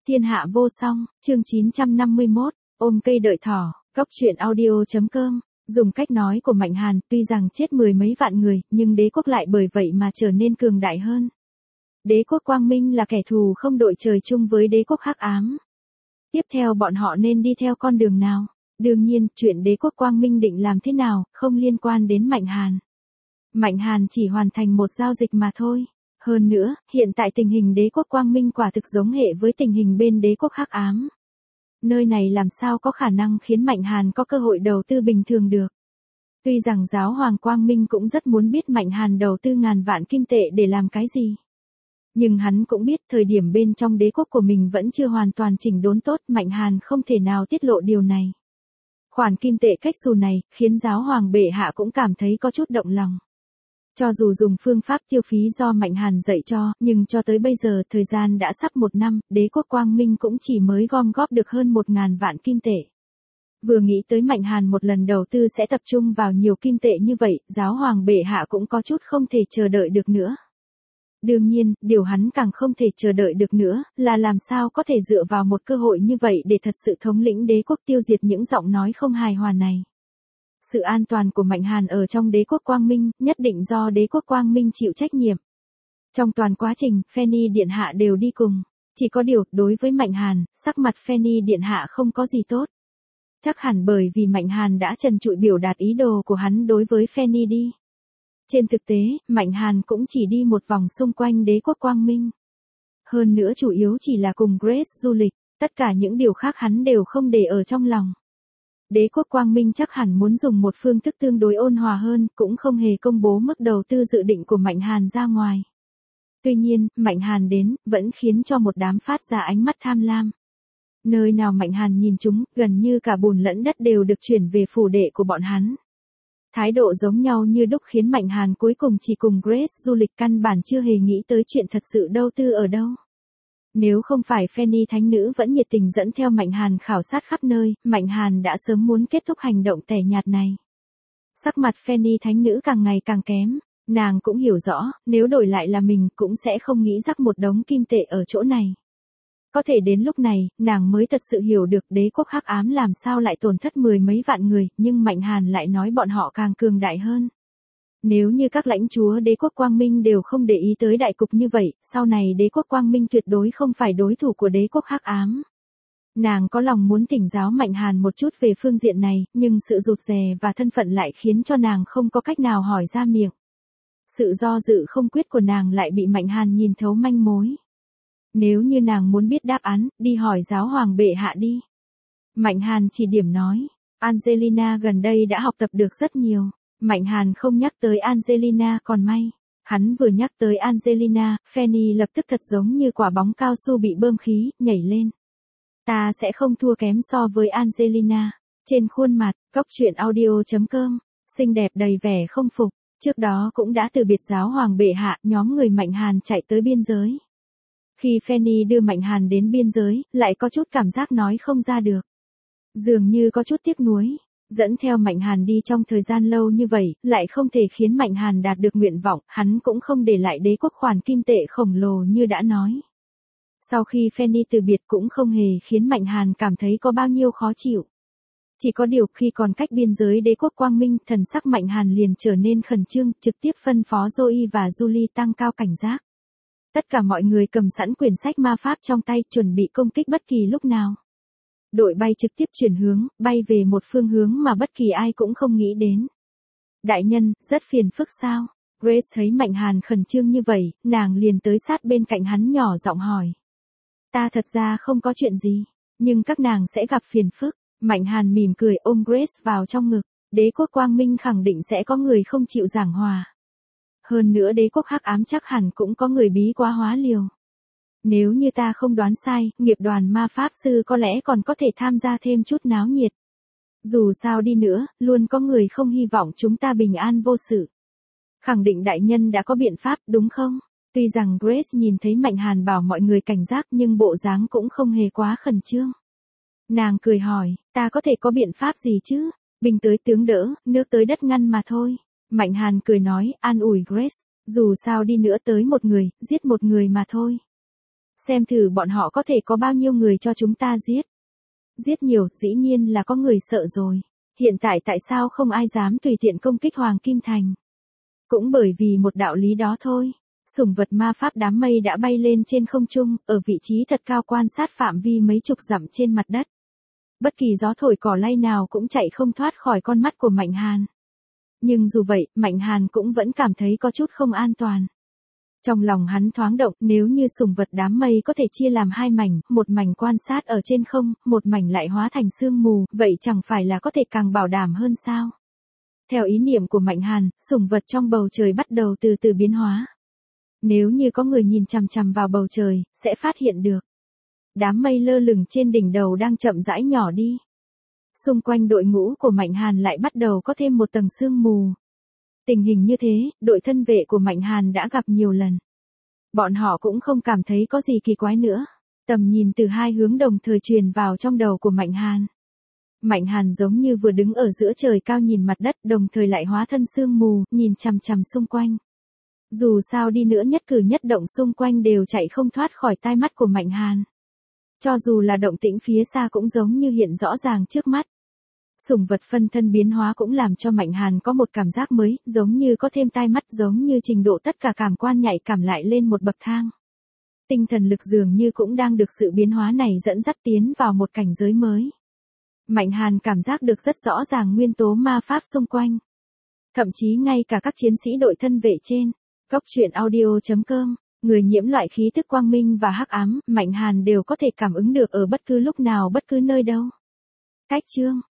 Thiên hạ vô song, chương 951, ôm cây đợi thỏ, góc truyện audio.com. Dùng cách nói của Mạnh Hàn, tuy rằng chết mười mấy vạn người, nhưng đế quốc lại bởi vậy mà trở nên cường đại hơn. Đế quốc Quang Minh là kẻ thù không đội trời chung với đế quốc Hắc Ám. Tiếp theo bọn họ nên đi theo con đường nào? Đương nhiên, chuyện đế quốc Quang Minh định làm thế nào, không liên quan đến Mạnh Hàn. Mạnh Hàn chỉ hoàn thành một giao dịch mà thôi. Hơn nữa, hiện tại tình hình đế quốc Quang Minh quả thực giống hệ với tình hình bên đế quốc Hắc Ám. Nơi này làm sao có khả năng khiến Mạnh Hàn có cơ hội đầu tư bình thường được. Tuy rằng giáo hoàng Quang Minh cũng rất muốn biết Mạnh Hàn đầu tư ngàn vạn kim tệ để làm cái gì. Nhưng hắn cũng biết thời điểm bên trong đế quốc của mình vẫn chưa hoàn toàn chỉnh đốn tốt, Mạnh Hàn không thể nào tiết lộ điều này. Khoản kim tệ cách xù này, khiến giáo hoàng bệ hạ cũng cảm thấy có chút động lòng. Cho dù dùng phương pháp tiêu phí do Mạnh Hàn dạy cho, nhưng cho tới bây giờ thời gian đã sắp 1 năm, đế quốc Quang Minh cũng chỉ mới gom góp được hơn 1.000 vạn kim tệ. Vừa nghĩ tới Mạnh Hàn một lần đầu tư sẽ tập trung vào nhiều kim tệ như vậy, giáo hoàng bệ hạ cũng có chút không thể chờ đợi được nữa. Đương nhiên, điều hắn càng không thể chờ đợi được nữa, là làm sao có thể dựa vào một cơ hội như vậy để thật sự thống lĩnh đế quốc tiêu diệt những giọng nói không hài hòa này. Sự an toàn của Mạnh Hàn ở trong đế quốc Quang Minh, nhất định do đế quốc Quang Minh chịu trách nhiệm. Trong toàn quá trình, Fanny Điện Hạ đều đi cùng. Chỉ có điều, đối với Mạnh Hàn, sắc mặt Fanny Điện Hạ không có gì tốt. Chắc hẳn bởi vì Mạnh Hàn đã trần trụi biểu đạt ý đồ của hắn đối với Fanny đi. Trên thực tế, Mạnh Hàn cũng chỉ đi một vòng xung quanh đế quốc Quang Minh. Hơn nữa chủ yếu chỉ là cùng Grace du lịch, tất cả những điều khác hắn đều không để ở trong lòng. Đế quốc Quang Minh chắc hẳn muốn dùng một phương thức tương đối ôn hòa hơn, cũng không hề công bố mức đầu tư dự định của Mạnh Hàn ra ngoài. Tuy nhiên, Mạnh Hàn đến, vẫn khiến cho một đám phát ra ánh mắt tham lam. Nơi nào Mạnh Hàn nhìn chúng, gần như cả bùn lẫn đất đều được chuyển về phủ đệ của bọn hắn. Thái độ giống nhau như đúc khiến Mạnh Hàn cuối cùng chỉ cùng Grace du lịch, căn bản chưa hề nghĩ tới chuyện thật sự đầu tư ở đâu. Nếu không phải Fanny Thánh Nữ vẫn nhiệt tình dẫn theo Mạnh Hàn khảo sát khắp nơi, Mạnh Hàn đã sớm muốn kết thúc hành động tẻ nhạt này. Sắc mặt Fanny Thánh Nữ càng ngày càng kém, nàng cũng hiểu rõ, nếu đổi lại là mình cũng sẽ không nghĩ rắc một đống kim tệ ở chỗ này. Có thể đến lúc này, nàng mới thật sự hiểu được đế quốc Hắc Ám làm sao lại tổn thất mười mấy vạn người, nhưng Mạnh Hàn lại nói bọn họ càng cường đại hơn. Nếu như các lãnh chúa đế quốc Quang Minh đều không để ý tới đại cục như vậy, sau này đế quốc Quang Minh tuyệt đối không phải đối thủ của đế quốc Hắc Ám. Nàng có lòng muốn thỉnh giáo Mạnh Hàn một chút về phương diện này, nhưng sự rụt rè và thân phận lại khiến cho nàng không có cách nào hỏi ra miệng. Sự do dự không quyết của nàng lại bị Mạnh Hàn nhìn thấu manh mối. Nếu như nàng muốn biết đáp án, đi hỏi giáo hoàng bệ hạ đi. Mạnh Hàn chỉ điểm nói, Angelina gần đây đã học tập được rất nhiều. Mạnh Hàn không nhắc tới Angelina còn may. Hắn vừa nhắc tới Angelina, Fanny lập tức thật giống như quả bóng cao su bị bơm khí, nhảy lên. Ta sẽ không thua kém so với Angelina. Trên khuôn mặt, góc truyện audio.com, xinh đẹp đầy vẻ không phục. Trước đó cũng đã từ biệt giáo hoàng bệ hạ, nhóm người Mạnh Hàn chạy tới biên giới. Khi Fanny đưa Mạnh Hàn đến biên giới, lại có chút cảm giác nói không ra được. Dường như có chút tiếc nuối. Dẫn theo Mạnh Hàn đi trong thời gian lâu như vậy, lại không thể khiến Mạnh Hàn đạt được nguyện vọng, hắn cũng không để lại đế quốc khoản kim tệ khổng lồ như đã nói. Sau khi Fanny từ biệt cũng không hề khiến Mạnh Hàn cảm thấy có bao nhiêu khó chịu. Chỉ có điều khi còn cách biên giới đế quốc Quang Minh, thần sắc Mạnh Hàn liền trở nên khẩn trương, trực tiếp phân phó Zoe và Julie tăng cao cảnh giác. Tất cả mọi người cầm sẵn quyển sách ma pháp trong tay, chuẩn bị công kích bất kỳ lúc nào. Đội bay trực tiếp chuyển hướng, bay về một phương hướng mà bất kỳ ai cũng không nghĩ đến. Đại nhân, rất phiền phức sao? Grace thấy Mạnh Hàn khẩn trương như vậy, nàng liền tới sát bên cạnh hắn nhỏ giọng hỏi. Ta thật ra không có chuyện gì, nhưng các nàng sẽ gặp phiền phức. Mạnh Hàn mỉm cười ôm Grace vào trong ngực. Đế quốc Quang Minh khẳng định sẽ có người không chịu giảng hòa. Hơn nữa đế quốc Hắc Ám chắc hẳn cũng có người bí quá hóa liều. Nếu như ta không đoán sai, nghiệp đoàn ma pháp sư có lẽ còn có thể tham gia thêm chút náo nhiệt. Dù sao đi nữa, luôn có người không hy vọng chúng ta bình an vô sự. Khẳng định đại nhân đã có biện pháp, đúng không? Tuy rằng Grace nhìn thấy Mạnh Hàn bảo mọi người cảnh giác nhưng bộ dáng cũng không hề quá khẩn trương. Nàng cười hỏi, ta có thể có biện pháp gì chứ? Binh tới tướng đỡ, nước tới đất ngăn mà thôi. Mạnh Hàn cười nói, an ủi Grace, dù sao đi nữa tới một người, giết một người mà thôi. Xem thử bọn họ có thể có bao nhiêu người cho chúng ta giết. Giết nhiều, dĩ nhiên là có người sợ rồi. Hiện tại tại sao không ai dám tùy tiện công kích Hoàng Kim Thành? Cũng bởi vì một đạo lý đó thôi. Sủng vật ma pháp đám mây đã bay lên trên không trung, ở vị trí thật cao quan sát phạm vi mấy chục dặm trên mặt đất. Bất kỳ gió thổi cỏ lay nào cũng chạy không thoát khỏi con mắt của Mạnh Hàn. Nhưng dù vậy, Mạnh Hàn cũng vẫn cảm thấy có chút không an toàn. Trong lòng hắn thoáng động, nếu như sủng vật đám mây có thể chia làm hai mảnh, một mảnh quan sát ở trên không, một mảnh lại hóa thành sương mù, vậy chẳng phải là có thể càng bảo đảm hơn sao? Theo ý niệm của Mạnh Hàn, sủng vật trong bầu trời bắt đầu từ từ biến hóa. Nếu như có người nhìn chằm chằm vào bầu trời, sẽ phát hiện được. Đám mây lơ lửng trên đỉnh đầu đang chậm rãi nhỏ đi. Xung quanh đội ngũ của Mạnh Hàn lại bắt đầu có thêm một tầng sương mù. Tình hình như thế, đội thân vệ của Mạnh Hàn đã gặp nhiều lần. Bọn họ cũng không cảm thấy có gì kỳ quái nữa. Tầm nhìn từ hai hướng đồng thời truyền vào trong đầu của Mạnh Hàn. Mạnh Hàn giống như vừa đứng ở giữa trời cao nhìn mặt đất, đồng thời lại hóa thân sương mù, nhìn chằm chằm xung quanh. Dù sao đi nữa nhất cử nhất động xung quanh đều chạy không thoát khỏi tai mắt của Mạnh Hàn. Cho dù là động tĩnh phía xa cũng giống như hiện rõ ràng trước mắt. Sủng vật phân thân biến hóa cũng làm cho Mạnh Hàn có một cảm giác mới, giống như có thêm tai mắt, giống như trình độ tất cả cảm quan nhạy cảm lại lên một bậc thang. Tinh thần lực dường như cũng đang được sự biến hóa này dẫn dắt tiến vào một cảnh giới mới. Mạnh Hàn cảm giác được rất rõ ràng nguyên tố ma pháp xung quanh. Thậm chí ngay cả các chiến sĩ đội thân vệ trên goctruyện.audio.com, người nhiễm loại khí thức quang minh và hắc ám, Mạnh Hàn đều có thể cảm ứng được ở bất cứ lúc nào bất cứ nơi đâu. Cách chương